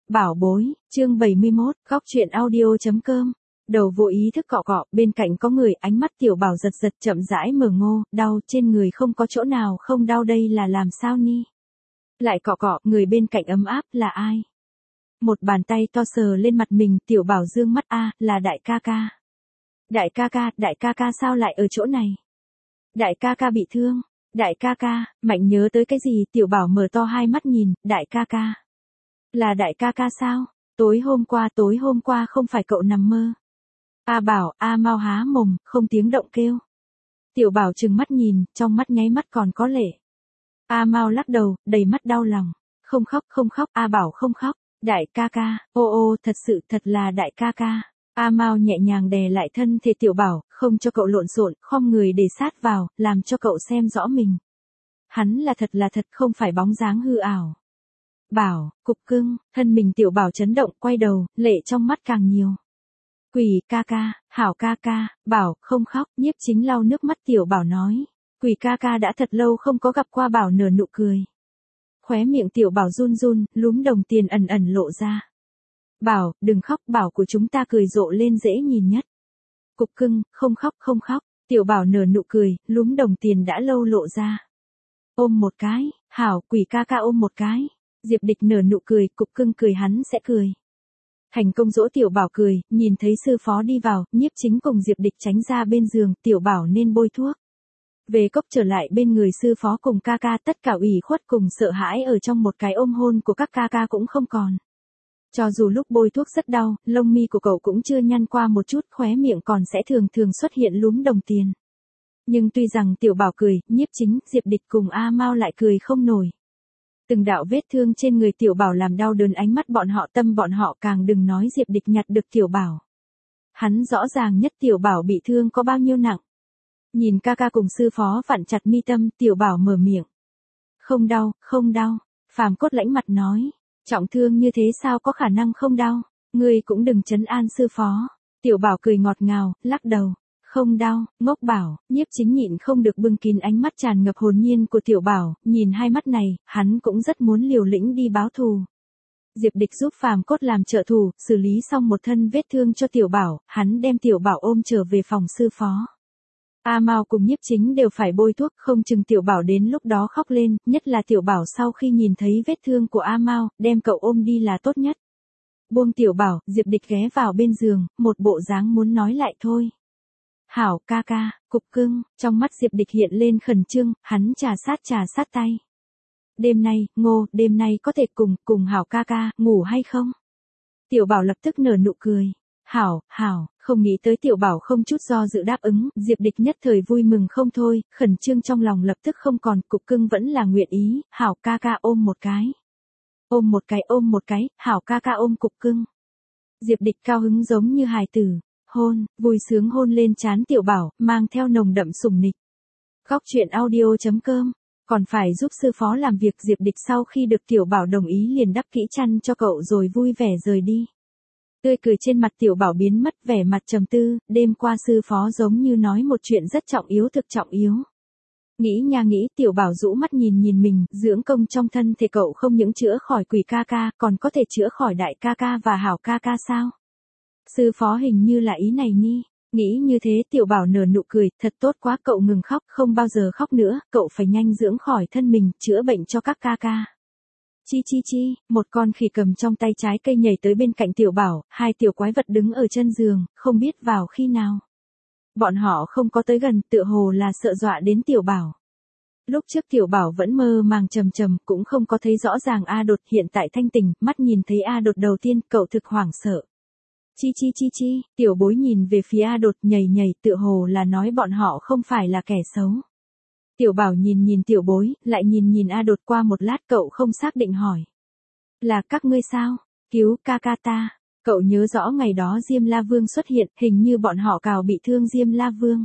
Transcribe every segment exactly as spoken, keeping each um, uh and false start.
Bảo bối, chương bảy mươi mốt, góc truyện audio.com. Đầu vô ý thức cọ cọ, bên cạnh có người, ánh mắt tiểu bảo giật giật chậm rãi mở ngô, đau, trên người không có chỗ nào không đau, đây là làm sao ni? Lại cọ cọ, người bên cạnh ấm áp, là ai? Một bàn tay to sờ lên mặt mình, tiểu bảo dương mắt, a, là đại ca ca. Đại ca ca, đại ca ca sao lại ở chỗ này? Đại ca ca bị thương. Đại ca ca, Mạnh nhớ tới cái gì, tiểu bảo mở to hai mắt nhìn, đại ca ca. Là đại ca ca sao? Tối hôm qua, tối hôm qua không phải cậu nằm mơ. A Bảo, A Mau há mồm, không tiếng động kêu. Tiểu Bảo trừng mắt nhìn, trong mắt nháy mắt còn có lệ. A Mau lắc đầu, đầy mắt đau lòng. Không khóc, không khóc, A Bảo không khóc. Đại ca ca, ô ô, thật sự, thật là đại ca ca. A Mau nhẹ nhàng đè lại thân thể Tiểu Bảo, không cho cậu lộn xộn, khom người để sát vào, làm cho cậu xem rõ mình. Hắn là thật là thật, không phải bóng dáng hư ảo. Bảo, cục cưng, thân mình Tiểu Bảo chấn động, quay đầu, lệ trong mắt càng nhiều. Quỷ ca ca, hảo ca ca, Bảo, không khóc, Nhiếp Chính lau nước mắt Tiểu Bảo nói. Quỷ ca ca đã thật lâu không có gặp qua Bảo nở nụ cười. Khóe miệng Tiểu Bảo run run, lúm đồng tiền ẩn ẩn lộ ra. Bảo, đừng khóc, Bảo của chúng ta cười rộ lên dễ nhìn nhất. Cục cưng, không khóc, không khóc, Tiểu Bảo nở nụ cười, lúm đồng tiền đã lâu lộ ra. Ôm một cái, hảo, quỷ ca ca ôm một cái. Diệp Địch nở nụ cười, cục cưng cười hắn sẽ cười. Thành công dỗ Tiểu Bảo cười, nhìn thấy sư phó đi vào, Nhiếp Chính cùng Diệp Địch tránh ra bên giường, Tiểu Bảo nên bôi thuốc. Về cốc trở lại bên người sư phó cùng ca ca, tất cả ủy khuất cùng sợ hãi ở trong một cái ôm hôn của các ca ca cũng không còn. Cho dù lúc bôi thuốc rất đau, lông mi của cậu cũng chưa nhăn qua một chút, khóe miệng còn sẽ thường thường xuất hiện lúm đồng tiền. Nhưng tuy rằng Tiểu Bảo cười, Nhiếp Chính, Diệp Địch cùng A Mau lại cười không nổi. Từng đạo vết thương trên người Tiểu Bảo làm đau đớn ánh mắt bọn họ, tâm bọn họ, càng đừng nói Diệp Địch nhặt được Tiểu Bảo. Hắn rõ ràng nhất Tiểu Bảo bị thương có bao nhiêu nặng. Nhìn ca ca cùng sư phó vặn chặt mi tâm, Tiểu Bảo mở miệng. Không đau, không đau. Phàm Cốt lãnh mặt nói. Trọng thương như thế sao có khả năng không đau. Ngươi cũng đừng trấn an sư phó. Tiểu Bảo cười ngọt ngào, lắc đầu. Không đau, ngốc Bảo. Nhiếp Chính nhịn không được bưng kín ánh mắt tràn ngập hồn nhiên của Tiểu Bảo, nhìn hai mắt này, hắn cũng rất muốn liều lĩnh đi báo thù. Diệp Địch giúp Phàm Cốt làm trợ thủ, xử lý xong một thân vết thương cho Tiểu Bảo, hắn đem Tiểu Bảo ôm trở về phòng sư phó. A Mau cùng Nhiếp Chính đều phải bôi thuốc, không chừng Tiểu Bảo đến lúc đó khóc lên, nhất là Tiểu Bảo sau khi nhìn thấy vết thương của A Mau, đem cậu ôm đi là tốt nhất. Buông Tiểu Bảo, Diệp Địch ghé vào bên giường, một bộ dáng muốn nói lại thôi. Hảo ca ca, cục cưng, trong mắt Diệp Địch hiện lên khẩn trương, hắn trà sát trà sát tay. Đêm nay, Ngô, đêm nay có thể cùng, cùng Hảo ca ca, ngủ hay không? Tiểu Bảo lập tức nở nụ cười. Hảo, hảo, không nghĩ tới Tiểu Bảo không chút do dự đáp ứng, Diệp Địch nhất thời vui mừng không thôi, khẩn trương trong lòng lập tức không còn, cục cưng vẫn là nguyện ý, Hảo ca ca ôm một cái. Ôm một cái, ôm một cái, Hảo ca ca ôm cục cưng. Diệp Địch cao hứng giống như hài tử. Hôn, vui sướng hôn lên trán Tiểu Bảo, mang theo nồng đậm sủng nịch. Góc truyện audio.com. Còn phải giúp sư phó làm việc, Diệp Địch sau khi được Tiểu Bảo đồng ý liền đắp kỹ chăn cho cậu rồi vui vẻ rời đi. Tươi cười trên mặt Tiểu Bảo biến mất, vẻ mặt trầm tư, đêm qua sư phó giống như nói một chuyện rất trọng yếu, thực trọng yếu. Nghĩ nha nghĩ, Tiểu Bảo rũ mắt nhìn nhìn mình, dưỡng công trong thân thể cậu không những chữa khỏi quỷ ca ca, còn có thể chữa khỏi đại ca ca và Hảo ca ca sao? Sư phó hình như là ý này nhi. Nghĩ như thế Tiểu Bảo nở nụ cười, thật tốt quá, cậu ngừng khóc, không bao giờ khóc nữa, cậu phải nhanh dưỡng khỏi thân mình, chữa bệnh cho các ca ca. Chi chi chi, một con khỉ cầm trong tay trái cây nhảy tới bên cạnh Tiểu Bảo, hai tiểu quái vật đứng ở chân giường, không biết vào khi nào. Bọn họ không có tới gần, tựa hồ là sợ dọa đến Tiểu Bảo. Lúc trước Tiểu Bảo vẫn mơ màng trầm trầm, cũng không có thấy rõ ràng A Đột, hiện tại thanh tỉnh, mắt nhìn thấy A Đột đầu tiên, cậu thực hoảng sợ. Chi chi chi chi, Tiểu Bối nhìn về phía A Đột nhảy nhảy, tựa hồ là nói bọn họ không phải là kẻ xấu. Tiểu Bảo nhìn nhìn Tiểu Bối, lại nhìn nhìn A Đột, qua một lát cậu không xác định hỏi. Là các ngươi sao? Cứu ca ca ta. Cậu nhớ rõ ngày đó Diêm La Vương xuất hiện, hình như bọn họ cào bị thương Diêm La Vương.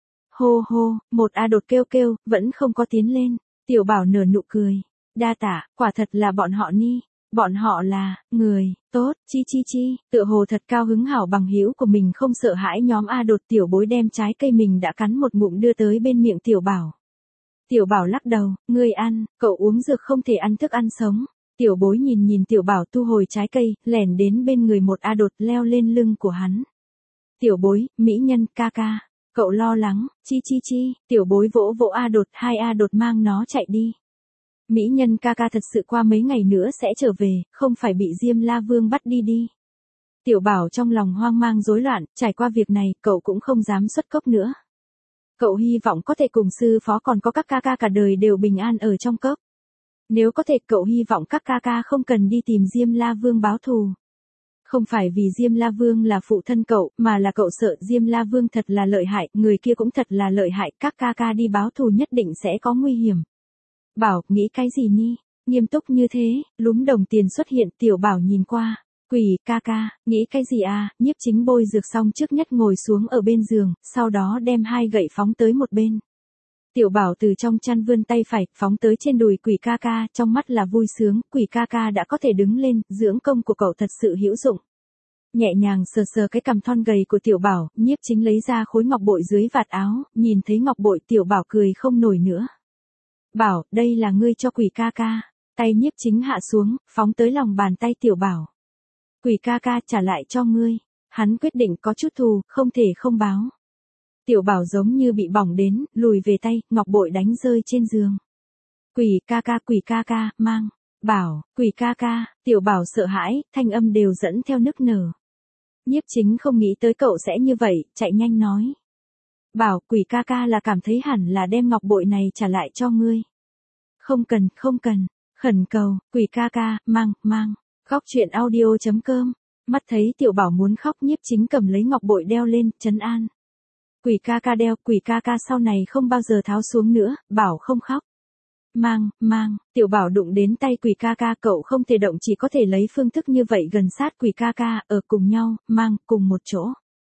Hô hô, một A Đột kêu kêu, vẫn không có tiến lên. Tiểu Bảo nở nụ cười. Đa tả, quả thật là bọn họ ni. Bọn họ là, người, tốt, chi chi chi, tựa hồ thật cao hứng hảo bằng hữu của mình không sợ hãi nhóm A Đột. Tiểu Bối đem trái cây mình đã cắn một ngụm đưa tới bên miệng Tiểu Bảo. Tiểu Bảo lắc đầu, ngươi ăn, cậu uống dược không thể ăn thức ăn sống. Tiểu bối nhìn nhìn tiểu bảo thu hồi trái cây, lẻn đến bên người một A đột leo lên lưng của hắn. Tiểu bối, mỹ nhân ca ca. Cậu lo lắng, chi chi chi, tiểu bối vỗ vỗ A đột, hai A đột mang nó chạy đi. Mỹ nhân ca ca thật sự qua mấy ngày nữa sẽ trở về, không phải bị Diêm La Vương bắt đi đi. Tiểu bảo trong lòng hoang mang rối loạn, trải qua việc này, cậu cũng không dám xuất cốc nữa. Cậu hy vọng có thể cùng sư phó còn có các ca ca cả đời đều bình an ở trong cốc. Nếu có thể cậu hy vọng các ca ca không cần đi tìm Diêm La Vương báo thù. Không phải vì Diêm La Vương là phụ thân cậu, mà là cậu sợ Diêm La Vương thật là lợi hại, người kia cũng thật là lợi hại, các ca ca đi báo thù nhất định sẽ có nguy hiểm. Bảo, nghĩ cái gì ni? Nghiêm túc như thế, lúm đồng tiền xuất hiện, tiểu bảo nhìn qua. Quỷ, ca ca, nghĩ cái gì à, Nhiếp Chính bôi dược xong trước nhất ngồi xuống ở bên giường, sau đó đem hai gậy phóng tới một bên. Tiểu bảo từ trong chăn vươn tay phải, phóng tới trên đùi quỷ ca ca, trong mắt là vui sướng, quỷ ca ca đã có thể đứng lên, dưỡng công của cậu thật sự hữu dụng. Nhẹ nhàng sờ sờ cái cằm thon gầy của tiểu bảo, Nhiếp Chính lấy ra khối ngọc bội dưới vạt áo, nhìn thấy ngọc bội tiểu bảo cười không nổi nữa. Bảo, đây là ngươi cho quỷ ca ca, tay Nhiếp Chính hạ xuống, phóng tới lòng bàn tay tiểu bảo. Quỷ ca ca trả lại cho ngươi, hắn quyết định có chút thù, không thể không báo. Tiểu bảo giống như bị bỏng đến, lùi về tay, ngọc bội đánh rơi trên giường. Quỷ ca ca, quỷ ca ca, mang. Bảo, quỷ ca ca, tiểu bảo sợ hãi, thanh âm đều dẫn theo nức nở. Nhiếp Chính không nghĩ tới cậu sẽ như vậy, chạy nhanh nói. Bảo, quỷ ca ca là cảm thấy hẳn là đem ngọc bội này trả lại cho ngươi. Không cần, không cần, khẩn cầu, quỷ ca ca, mang, mang. Khóc chuyện audio chấm com. Mắt thấy tiểu bảo muốn khóc, Nhiếp Chính cầm lấy ngọc bội đeo lên, trấn an. Quỷ ca ca đeo, quỷ ca ca sau này không bao giờ tháo xuống nữa, bảo không khóc. Mang, mang, tiểu bảo đụng đến tay quỷ ca ca, cậu không thể động, chỉ có thể lấy phương thức như vậy gần sát quỷ ca ca, ở cùng nhau, mang, cùng một chỗ.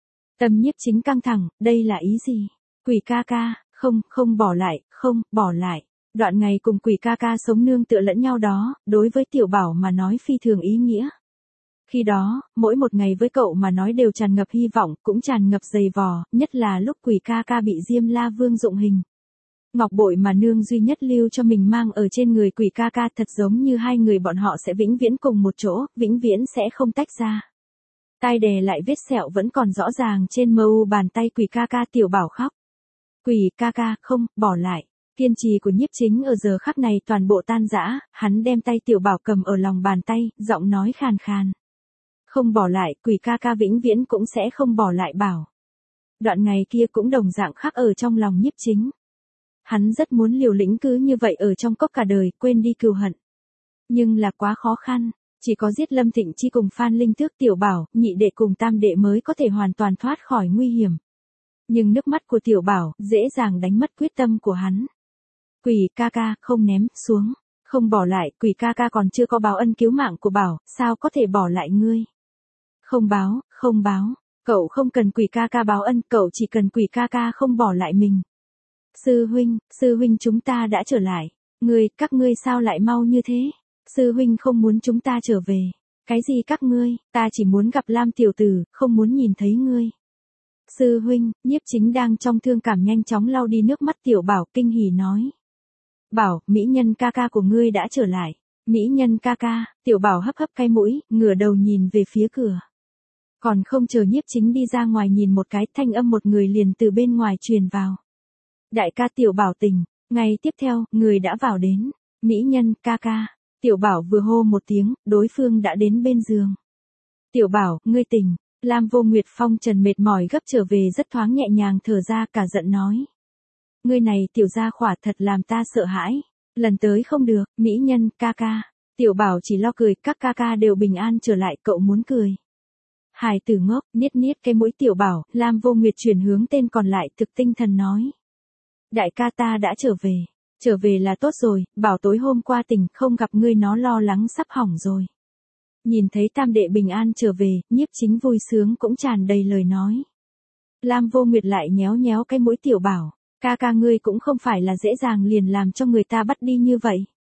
Tâm Nhiếp Chính căng thẳng, đây là ý gì? Quỷ ca ca, không, không bỏ lại, không, bỏ lại. Đoạn ngày cùng quỷ ca ca sống nương tựa lẫn nhau đó, đối với tiểu bảo mà nói phi thường ý nghĩa. Khi đó, mỗi một ngày với cậu mà nói đều tràn ngập hy vọng, cũng tràn ngập dày vò, nhất là lúc quỷ ca ca bị Diêm La Vương dụng hình. Ngọc bội mà nương duy nhất lưu cho mình mang ở trên người quỷ ca ca thật giống như hai người bọn họ sẽ vĩnh viễn cùng một chỗ, vĩnh viễn sẽ không tách ra. Tai đè lại vết sẹo vẫn còn rõ ràng trên mờ u bàn tay quỷ ca ca, tiểu bảo khóc. Quỷ ca ca, không, bỏ lại. Kiên trì của Nhiếp Chính ở giờ khắc này toàn bộ tan rã, hắn đem tay tiểu bảo cầm ở lòng bàn tay, giọng nói khàn khàn. Không bỏ lại, quỷ ca ca vĩnh viễn cũng sẽ không bỏ lại bảo. Đoạn ngày kia cũng đồng dạng khắc ở trong lòng Nhiếp Chính. Hắn rất muốn liều lĩnh cứ như vậy ở trong cốc cả đời, quên đi cừu hận. Nhưng là quá khó khăn, chỉ có giết Lâm Thịnh Chi cùng Phan Linh Tước, tiểu bảo, nhị đệ cùng tam đệ mới có thể hoàn toàn thoát khỏi nguy hiểm. Nhưng nước mắt của tiểu bảo, dễ dàng đánh mất quyết tâm của hắn. Quỷ ca ca, không ném, xuống, không bỏ lại, quỷ ca ca còn chưa có báo ân cứu mạng của bảo, sao có thể bỏ lại ngươi? Không báo, không báo, cậu không cần quỷ ca ca báo ân, cậu chỉ cần quỷ ca ca không bỏ lại mình. Sư huynh, sư huynh chúng ta đã trở lại, ngươi, các ngươi sao lại mau như thế? Sư huynh không muốn chúng ta trở về. Cái gì các ngươi, ta chỉ muốn gặp Lam tiểu tử, không muốn nhìn thấy ngươi. Sư huynh, Nhiếp Chính đang trong thương cảm nhanh chóng lau đi nước mắt, tiểu bảo kinh hỉ nói. Bảo, mỹ nhân ca ca của ngươi đã trở lại. Mỹ nhân ca ca, tiểu bảo hấp hấp cái mũi, ngửa đầu nhìn về phía cửa. Còn không chờ Nhiếp Chính đi ra ngoài nhìn một cái, thanh âm một người liền từ bên ngoài truyền vào. Đại ca, tiểu bảo tỉnh. Ngày tiếp theo, người đã vào đến. Mỹ nhân ca ca. Tiểu bảo vừa hô một tiếng, đối phương đã đến bên giường. Tiểu bảo, ngươi tỉnh. Lam Vô Nguyệt Phong trần mệt mỏi gấp trở về rất thoáng nhẹ nhàng thở ra, cả giận nói. Ngươi này tiểu gia khỏa thật làm ta sợ hãi. Lần tới không được, mỹ nhân, ca ca. Tiểu bảo chỉ lo cười, các ca ca đều bình an trở lại, cậu muốn cười. Hài tử ngốc, niết niết cái mũi tiểu bảo, Lam Vô Nguyệt chuyển hướng tên còn lại, thực tinh thần nói. Đại ca ta đã trở về. Trở về là tốt rồi, bảo tối hôm qua tỉnh không gặp ngươi nó lo lắng sắp hỏng rồi. Nhìn thấy tam đệ bình an trở về, Nhiếp Chính vui sướng cũng tràn đầy lời nói. Lam Vô Nguyệt lại nhéo nhéo cái mũi tiểu bảo. Ca ca ngươi cũng không phải là dễ dàng liền làm cho người ta bắt đi như vậy.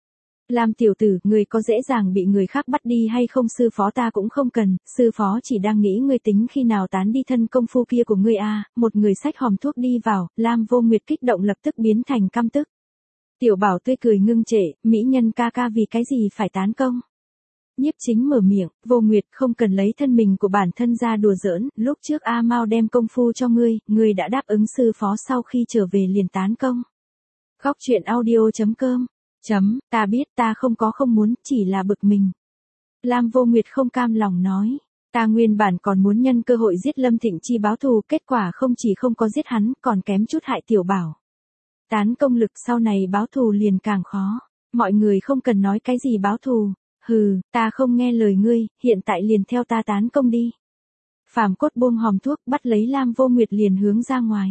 Lam tiểu tử, ngươi có dễ dàng bị người khác bắt đi hay không? Sư phó ta cũng không cần, sư phó chỉ đang nghĩ ngươi tính khi nào tán đi thân công phu kia của ngươi a. À, một người xách hòm thuốc đi vào, Lam Vô Nguyệt kích động lập tức biến thành căm tức. Tiểu Bảo tươi cười ngưng trệ, mỹ nhân ca ca vì cái gì phải tán công? Nhiếp Chính mở miệng, Vô Nguyệt không cần lấy thân mình của bản thân ra đùa giỡn, lúc trước A Mao đem công phu cho ngươi, ngươi đã đáp ứng sư phó sau khi trở về liền tán công. Góc truyện audio.com Chấm, ta biết ta không có không muốn, chỉ là bực mình. Lam Vô Nguyệt không cam lòng nói, ta nguyên bản còn muốn nhân cơ hội giết Lâm Thịnh Chi báo thù, kết quả không chỉ không có giết hắn, còn kém chút hại Tiểu Bảo. Tán công lực sau này báo thù liền càng khó, mọi người không cần nói cái gì báo thù, hừ, ta không nghe lời ngươi, hiện tại liền theo ta tán công đi. Phàm Cốt buông hòm thuốc bắt lấy Lam Vô Nguyệt liền hướng ra ngoài.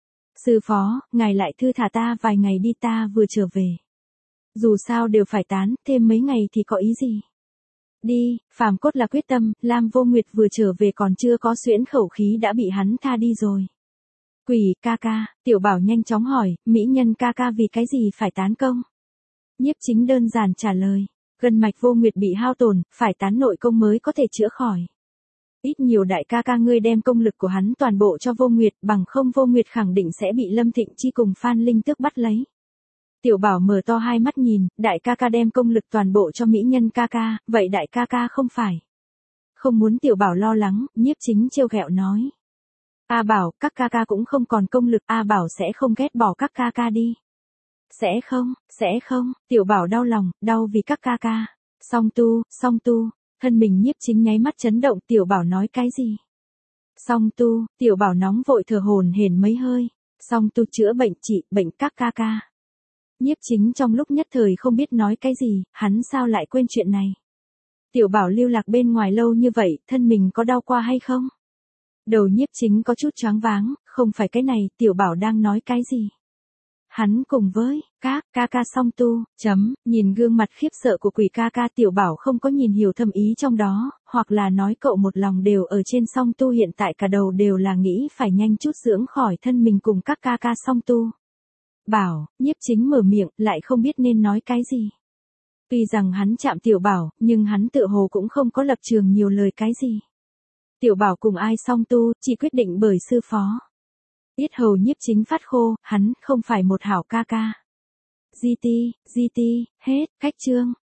Sư phó, ngài lại thư thả ta vài ngày đi, ta vừa trở về. Dù sao đều phải tán, thêm mấy ngày thì có ý gì. Đi, Phàm Cốt là quyết tâm, Lam Vô Nguyệt vừa trở về còn chưa có xuyễn khẩu khí đã bị hắn tha đi rồi. Quỷ ca ca, Tiểu Bảo nhanh chóng hỏi, mỹ nhân ca ca vì cái gì phải tán công? Nhiếp Chính đơn giản trả lời, gân mạch Vô Nguyệt bị hao tổn, phải tán nội công mới có thể chữa khỏi. Ít nhiều đại ca ca ngươi đem công lực của hắn toàn bộ cho Vô Nguyệt, bằng không Vô Nguyệt khẳng định sẽ bị Lâm Thịnh Chi cùng Phan Linh Tước bắt lấy. Tiểu Bảo mở to hai mắt nhìn, đại ca ca đem công lực toàn bộ cho mỹ nhân ca ca, vậy đại ca ca không phải. Không muốn Tiểu Bảo lo lắng, Nhiếp Chính trêu ghẹo nói. A Bảo, các ca ca cũng không còn công lực, A Bảo sẽ không ghét bỏ các ca ca đi. Sẽ không, sẽ không, Tiểu Bảo đau lòng, đau vì các ca ca. Song tu, song tu, thân mình Nhiếp Chính nháy mắt chấn động, Tiểu Bảo nói cái gì? Song tu, Tiểu Bảo nóng vội thở hổn hển mấy hơi, song tu chữa bệnh trị, bệnh các ca ca. Nhiếp Chính trong lúc nhất thời không biết nói cái gì, hắn sao lại quên chuyện này. Tiểu Bảo lưu lạc bên ngoài lâu như vậy, thân mình có đau qua hay không? Đầu Nhiếp Chính có chút choáng váng, không phải cái này, Tiểu Bảo đang nói cái gì? Hắn cùng với, các, ca ca song tu, chấm, nhìn gương mặt khiếp sợ của quỷ ca ca, Tiểu Bảo không có nhìn hiểu thâm ý trong đó, hoặc là nói cậu một lòng đều ở trên song tu, hiện tại cả đầu đều là nghĩ phải nhanh chút dưỡng khỏi thân mình cùng các ca ca song tu. Bảo, Nhiếp Chính mở miệng, lại không biết nên nói cái gì. Tuy rằng hắn chạm Tiểu Bảo, nhưng hắn tựa hồ cũng không có lập trường nhiều lời cái gì. Tiểu Bảo cùng ai song tu, chỉ quyết định bởi sư phó. Yết hầu Nhiếp Chính phát khô, hắn không phải một hảo ca ca. giê tê, giê tê, hết, cách chương.